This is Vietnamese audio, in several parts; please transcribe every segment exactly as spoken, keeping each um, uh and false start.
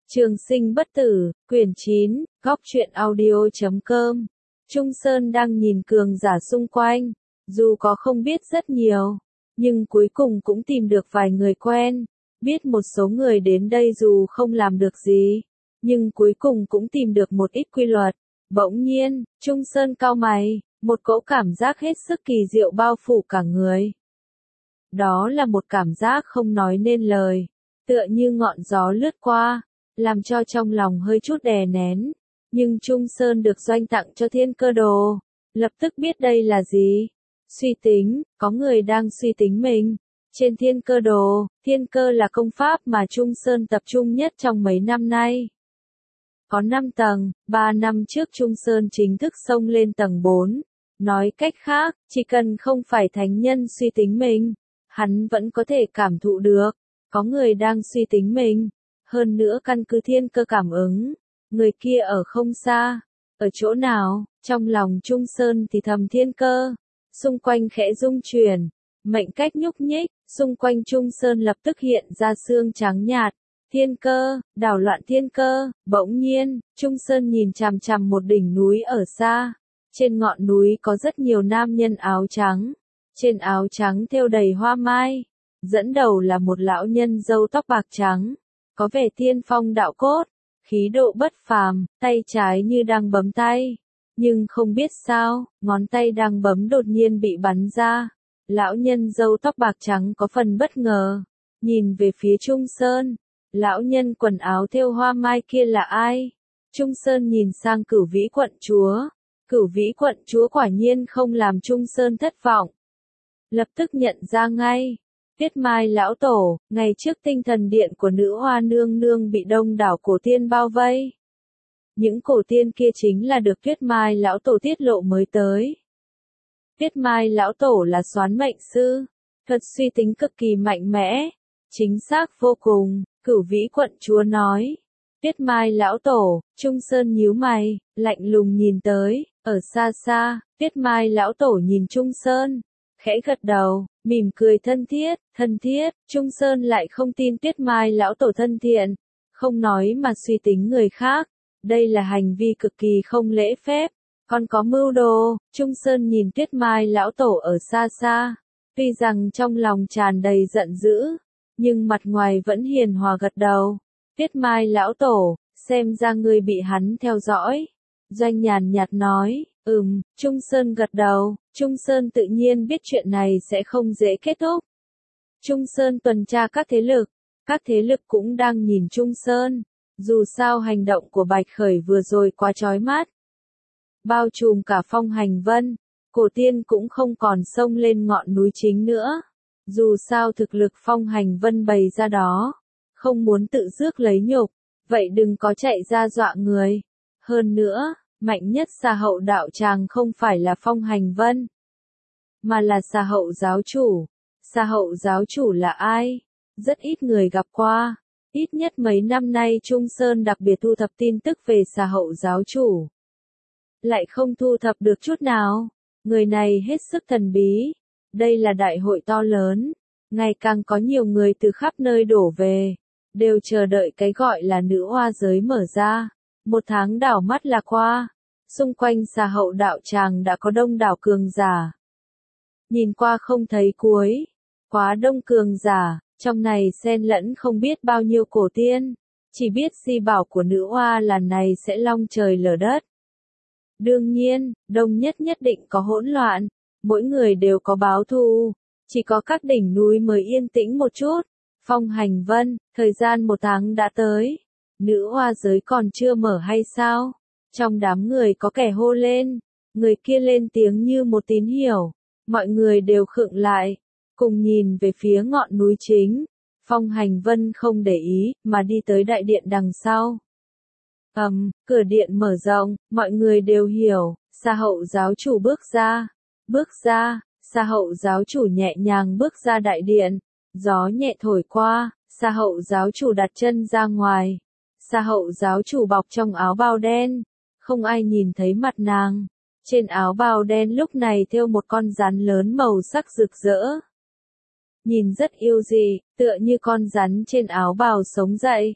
Trường sinh bất tử, quyển chín, góc truyện audio chấm com. Trung Sơn đang nhìn cường giả xung quanh, dù có không biết rất nhiều, nhưng cuối cùng cũng tìm được vài người quen, biết một số người đến đây dù không làm được gì, nhưng cuối cùng cũng tìm được một ít quy luật. Bỗng nhiên, Trung Sơn cau mày, một cỗ cảm giác hết sức kỳ diệu bao phủ cả người. Đó là một cảm giác không nói nên lời, tựa như ngọn gió lướt qua, làm cho trong lòng hơi chút đè nén, nhưng Trung Sơn được doanh tặng cho thiên cơ đồ, lập tức biết đây là gì. Suy tính, có người đang suy tính mình. Trên thiên cơ đồ, thiên cơ là công pháp mà Trung Sơn tập trung nhất trong mấy năm nay. Có năm tầng, ba năm trước Trung Sơn chính thức xông lên tầng bốn. Nói cách khác, chỉ cần không phải thánh nhân suy tính mình, hắn vẫn có thể cảm thụ được, có người đang suy tính mình. Hơn nữa căn cứ thiên cơ cảm ứng, người kia ở không xa, ở chỗ nào, trong lòng Trung Sơn thì thầm thiên cơ, xung quanh khẽ rung chuyển, mệnh cách nhúc nhích, xung quanh Trung Sơn lập tức hiện ra xương trắng nhạt, thiên cơ, đảo loạn thiên cơ, bỗng nhiên, Trung Sơn nhìn chằm chằm một đỉnh núi ở xa, trên ngọn núi có rất nhiều nam nhân áo trắng, trên áo trắng thêu đầy hoa mai, dẫn đầu là một lão nhân râu tóc bạc trắng. Có vẻ tiên phong đạo cốt, khí độ bất phàm, tay trái như đang bấm tay. Nhưng không biết sao, ngón tay đang bấm đột nhiên bị bắn ra. Lão nhân râu tóc bạc trắng có phần bất ngờ. Nhìn về phía Trung Sơn. Lão nhân quần áo thêu hoa mai kia là ai? Trung Sơn nhìn sang Cửu Vĩ quận chúa. Cửu Vĩ quận chúa quả nhiên không làm Trung Sơn thất vọng. Lập tức nhận ra ngay. Tuyết Mai lão tổ, ngày trước tinh thần điện của nữ hoa nương nương bị đông đảo cổ tiên bao vây. Những cổ tiên kia chính là được Tuyết Mai lão tổ tiết lộ mới tới. Tuyết Mai lão tổ là soán mệnh sư, thuật suy tính cực kỳ mạnh mẽ, chính xác vô cùng, Cửu Vĩ quận chúa nói. Tuyết Mai lão tổ, Trung Sơn nhíu mày, lạnh lùng nhìn tới, ở xa xa, Tuyết Mai lão tổ nhìn Trung Sơn. Khẽ gật đầu, mỉm cười thân thiết, thân thiết, Trung Sơn lại không tin Tuyết Mai lão tổ thân thiện, không nói mà suy tính người khác, đây là hành vi cực kỳ không lễ phép, còn có mưu đồ. Trung Sơn nhìn Tuyết Mai lão tổ ở xa xa, tuy rằng trong lòng tràn đầy giận dữ, nhưng mặt ngoài vẫn hiền hòa gật đầu. Tuyết Mai lão tổ, xem ra ngươi bị hắn theo dõi. Doanh nhàn nhạt nói. Ừm, Trung Sơn gật đầu, Trung Sơn tự nhiên biết chuyện này sẽ không dễ kết thúc. Trung Sơn tuần tra các thế lực, các thế lực cũng đang nhìn Trung Sơn, dù sao hành động của Bạch Khởi vừa rồi quá chói mắt. Bao trùm cả Phong Hành Vân, cổ tiên cũng không còn xông lên ngọn núi chính nữa. Dù sao thực lực Phong Hành Vân bày ra đó, không muốn tự rước lấy nhục, vậy đừng có chạy ra dọa người. Hơn nữa, mạnh nhất Xà Hậu đạo tràng không phải là Phong Hành Vân, mà là Xà Hậu giáo chủ. Xà Hậu giáo chủ là ai? Rất ít người gặp qua. Ít nhất mấy năm nay Trung Sơn đặc biệt thu thập tin tức về Xà Hậu giáo chủ. Lại không thu thập được chút nào. Người này hết sức thần bí. Đây là đại hội to lớn. Ngày càng có nhiều người từ khắp nơi đổ về. Đều chờ đợi cái gọi là nữ hoa giới mở ra. Một tháng đảo mắt là qua, xung quanh Xà Hậu đạo tràng đã có đông đảo cường giả. Nhìn qua không thấy cuối, quá đông cường giả, trong này xen lẫn không biết bao nhiêu cổ tiên, chỉ biết di bảo của nữ hoa lần này sẽ long trời lở đất. Đương nhiên, đông nhất nhất định có hỗn loạn, mỗi người đều có báo thù, chỉ có các đỉnh núi mới yên tĩnh một chút. Phong Hành Vân, thời gian một tháng đã tới. Nữ hoa giới còn chưa mở hay sao? Trong đám người có kẻ hô lên, người kia lên tiếng như một tín hiệu, mọi người đều khựng lại, cùng nhìn về phía ngọn núi chính. Phong Hành Vân không để ý, mà đi tới đại điện đằng sau. Ầm, um, cửa điện mở rộng, mọi người đều hiểu, Xà Hậu giáo chủ bước ra, bước ra, Xà Hậu giáo chủ nhẹ nhàng bước ra đại điện, gió nhẹ thổi qua, Xà Hậu giáo chủ đặt chân ra ngoài. Xà Hậu giáo chủ bọc trong áo bào đen, không ai nhìn thấy mặt nàng. Trên áo bào đen lúc này thêu một con rắn lớn màu sắc rực rỡ. Nhìn rất yêu dị, tựa như con rắn trên áo bào sống dậy.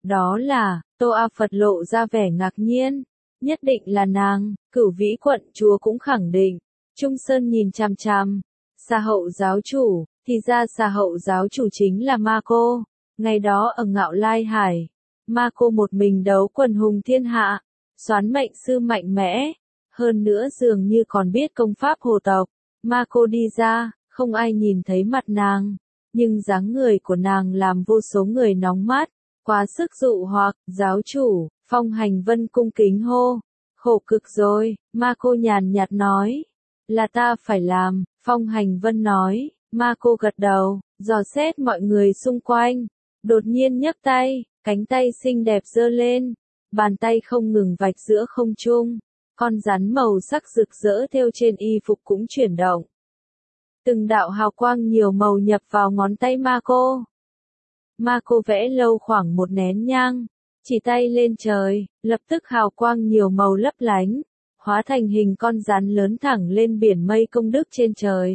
Đó là, Tô A Phật lộ ra vẻ ngạc nhiên. Nhất định là nàng, Cửu Vĩ quận chúa cũng khẳng định. Trung Sơn nhìn chằm chằm. Xà Hậu giáo chủ, thì ra Xà Hậu giáo chủ chính là Ma Cô. Ngày đó ở Ngạo Lai Hải, Ma Cô một mình đấu quần hùng thiên hạ, soán mệnh sư mạnh mẽ. Hơn nữa dường như còn biết công pháp hồ tộc. Ma Cô đi ra, không ai nhìn thấy mặt nàng. Nhưng dáng người của nàng làm vô số người nóng mắt. Quá sức dụ hoặc, giáo chủ, Phong Hành Vân cung kính hô. Khổ cực rồi, Ma Cô nhàn nhạt nói. Là ta phải làm, Phong Hành Vân nói. Ma Cô gật đầu, dò xét mọi người xung quanh. Đột nhiên nhấc tay, cánh tay xinh đẹp giơ lên. Bàn tay không ngừng vạch giữa không trung. Con rắn màu sắc rực rỡ theo trên y phục cũng chuyển động. Từng đạo hào quang nhiều màu nhập vào ngón tay Ma Cô. Ma Cô vẽ lâu khoảng một nén nhang, chỉ tay lên trời, lập tức hào quang nhiều màu lấp lánh, hóa thành hình con rắn lớn thẳng lên biển mây công đức trên trời.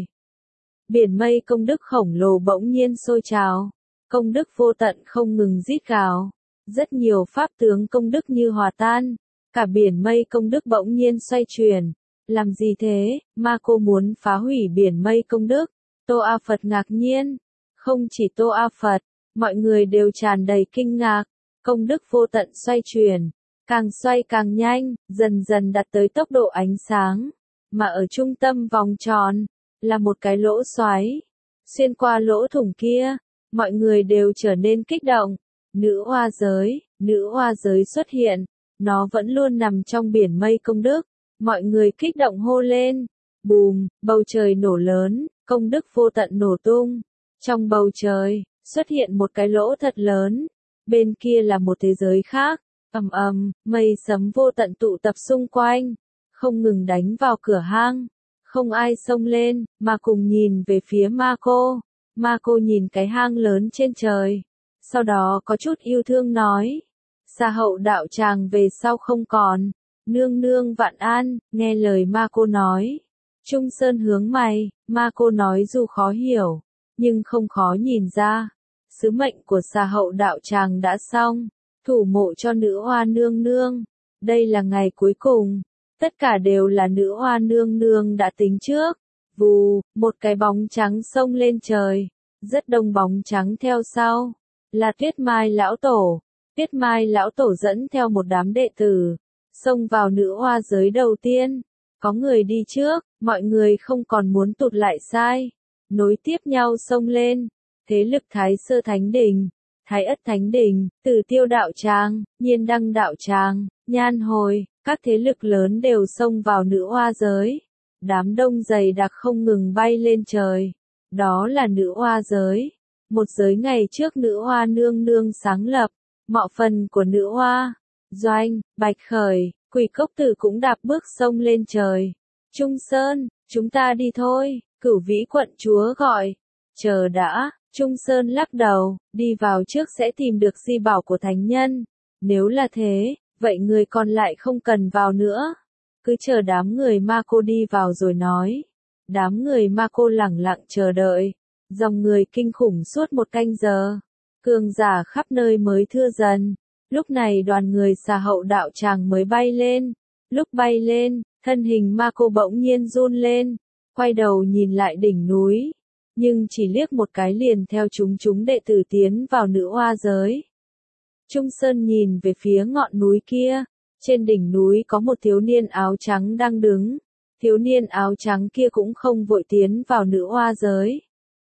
Biển mây công đức khổng lồ bỗng nhiên sôi trào, công đức vô tận không ngừng rít gào, rất nhiều pháp tướng công đức như hòa tan, cả biển mây công đức bỗng nhiên xoay chuyển. Làm gì thế, Ma Cô muốn phá hủy biển mây công đức? Tô A Phật ngạc nhiên, không chỉ Tô A Phật, mọi người đều tràn đầy kinh ngạc, công đức vô tận xoay chuyển, càng xoay càng nhanh, dần dần đạt tới tốc độ ánh sáng, mà ở trung tâm vòng tròn, là một cái lỗ xoáy, xuyên qua lỗ thủng kia, mọi người đều trở nên kích động, nữ hoa giới, nữ hoa giới xuất hiện, nó vẫn luôn nằm trong biển mây công đức, mọi người kích động hô lên, bùm, bầu trời nổ lớn, công đức vô tận nổ tung, trong bầu trời, xuất hiện một cái lỗ thật lớn, bên kia là một thế giới khác, ầm ầm, mây sấm vô tận tụ tập xung quanh, không ngừng đánh vào cửa hang, không ai xông lên, mà cùng nhìn về phía Ma Cô, Ma Cô nhìn cái hang lớn trên trời, sau đó có chút yêu thương nói, Xà Hậu đạo tràng về sau không còn, nương nương vạn an, nghe lời Ma Cô nói, Trung Sơn hướng mày, Ma Cô nói dù khó hiểu, nhưng không khó nhìn ra. Sứ mệnh của Xà Hậu đạo tràng đã xong, thủ mộ cho nữ hoa nương nương. Đây là ngày cuối cùng, tất cả đều là nữ hoa nương nương đã tính trước. Vù, một cái bóng trắng xông lên trời, rất đông bóng trắng theo sau, là Tuyết Mai lão tổ. Tuyết Mai lão tổ dẫn theo một đám đệ tử, xông vào nữ hoa giới đầu tiên. Có người đi trước, mọi người không còn muốn tụt lại sai, nối tiếp nhau xông lên. Thế lực Thái Sơ Thánh Đình, Thái Ất Thánh Đình, Tử Tiêu Đạo Tràng, Nhiên Đăng Đạo Tràng, Nhan Hồi, các thế lực lớn đều xông vào nữ hoa giới. Đám đông dày đặc không ngừng bay lên trời. Đó là nữ hoa giới. Một giới ngày trước nữ hoa nương nương sáng lập, mọ phần của nữ hoa. Doanh, Bạch Khởi, Quỷ Cốc Tử cũng đạp bước xông lên trời. Trung Sơn, chúng ta đi thôi, Cửu Vĩ quận chúa gọi. Chờ đã. Trung Sơn lắc đầu, đi vào trước sẽ tìm được di bảo của thánh nhân. Nếu là thế, vậy người còn lại không cần vào nữa. Cứ chờ đám người Ma Cô đi vào rồi nói. Đám người Ma Cô lẳng lặng chờ đợi. Dòng người kinh khủng suốt một canh giờ. Cường giả khắp nơi mới thưa dần. Lúc này đoàn người Xà Hậu đạo tràng mới bay lên. Lúc bay lên, thân hình Ma Cô bỗng nhiên run lên. Quay đầu nhìn lại đỉnh núi. Nhưng chỉ liếc một cái liền theo chúng chúng đệ tử tiến vào nữ hoa giới. Trung Sơn nhìn về phía ngọn núi kia, trên đỉnh núi có một thiếu niên áo trắng đang đứng, thiếu niên áo trắng kia cũng không vội tiến vào nữ hoa giới,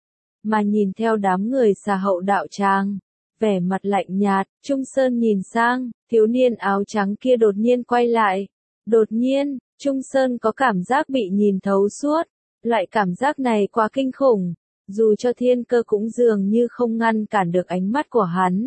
mà nhìn theo đám người Xà Hậu đạo tràng, vẻ mặt lạnh nhạt. Trung Sơn nhìn sang, thiếu niên áo trắng kia đột nhiên quay lại, đột nhiên, Trung Sơn có cảm giác bị nhìn thấu suốt, loại cảm giác này quá kinh khủng. Dù cho thiên cơ cũng dường như không ngăn cản được ánh mắt của hắn.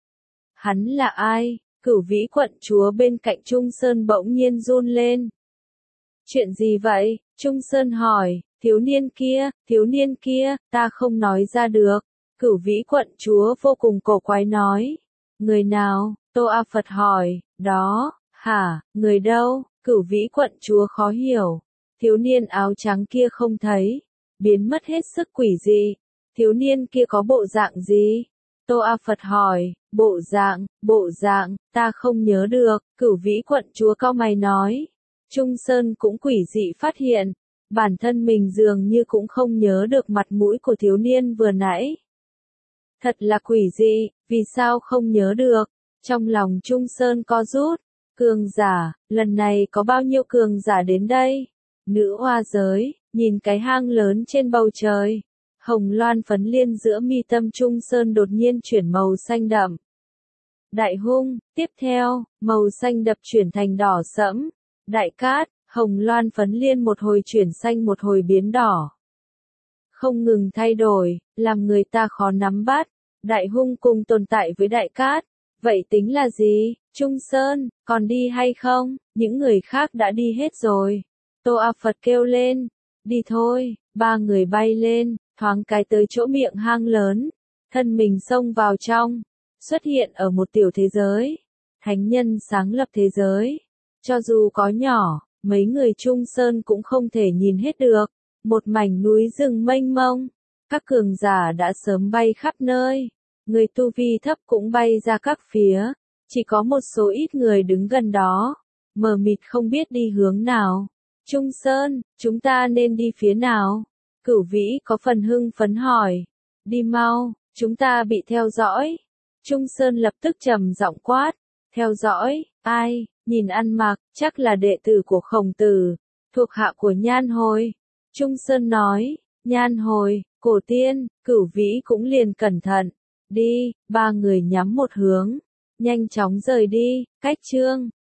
Hắn là ai? Cửu Vĩ quận chúa bên cạnh Trung Sơn bỗng nhiên run lên. Chuyện gì vậy? Trung Sơn hỏi, thiếu niên kia, thiếu niên kia, ta không nói ra được. Cửu Vĩ quận chúa vô cùng cổ quái nói. Người nào? Tô A Phật hỏi, đó, hả, người đâu? Cửu Vĩ quận chúa khó hiểu. Thiếu niên áo trắng kia không thấy. Biến mất hết sức quỷ dị. Thiếu niên kia có bộ dạng gì? Tô A Phật hỏi, bộ dạng, bộ dạng, ta không nhớ được, Cửu Vĩ quận chúa cau mày nói. Trung Sơn cũng quỷ dị phát hiện, bản thân mình dường như cũng không nhớ được mặt mũi của thiếu niên vừa nãy. Thật là quỷ dị, vì sao không nhớ được? Trong lòng Trung Sơn co rút, cường giả, lần này có bao nhiêu cường giả đến đây? Nữ hoa giới, nhìn cái hang lớn trên bầu trời. Hồng loan phấn liên giữa mi tâm Trung Sơn đột nhiên chuyển màu xanh đậm. Đại hung, tiếp theo, màu xanh đậm chuyển thành đỏ sẫm. Đại cát, hồng loan phấn liên một hồi chuyển xanh một hồi biến đỏ. Không ngừng thay đổi, làm người ta khó nắm bắt. Đại hung cùng tồn tại với đại cát. Vậy tính là gì? Trung Sơn, còn đi hay không? Những người khác đã đi hết rồi. Tô A Phật kêu lên. Đi thôi, ba người bay lên, thoáng cái tới chỗ miệng hang lớn. Thân mình xông vào trong, xuất hiện ở một tiểu thế giới. Thánh nhân sáng lập thế giới. Cho dù có nhỏ, mấy người Trung Sơn cũng không thể nhìn hết được. Một mảnh núi rừng mênh mông. Các cường giả đã sớm bay khắp nơi. Người tu vi thấp cũng bay ra các phía. Chỉ có một số ít người đứng gần đó. Mờ mịt không biết đi hướng nào. Trung Sơn, chúng ta nên đi phía nào? Cửu Vĩ có phần hưng phấn hỏi. Đi mau, chúng ta bị theo dõi. Trung Sơn lập tức trầm giọng quát. Theo dõi, ai? Nhìn ăn mặc, chắc là đệ tử của Khổng Tử, thuộc hạ của Nhan Hồi. Trung Sơn nói, Nhan Hồi, Cổ Tiên, Cửu Vĩ cũng liền cẩn thận. Đi, ba người nhắm một hướng, nhanh chóng rời đi, cách chương.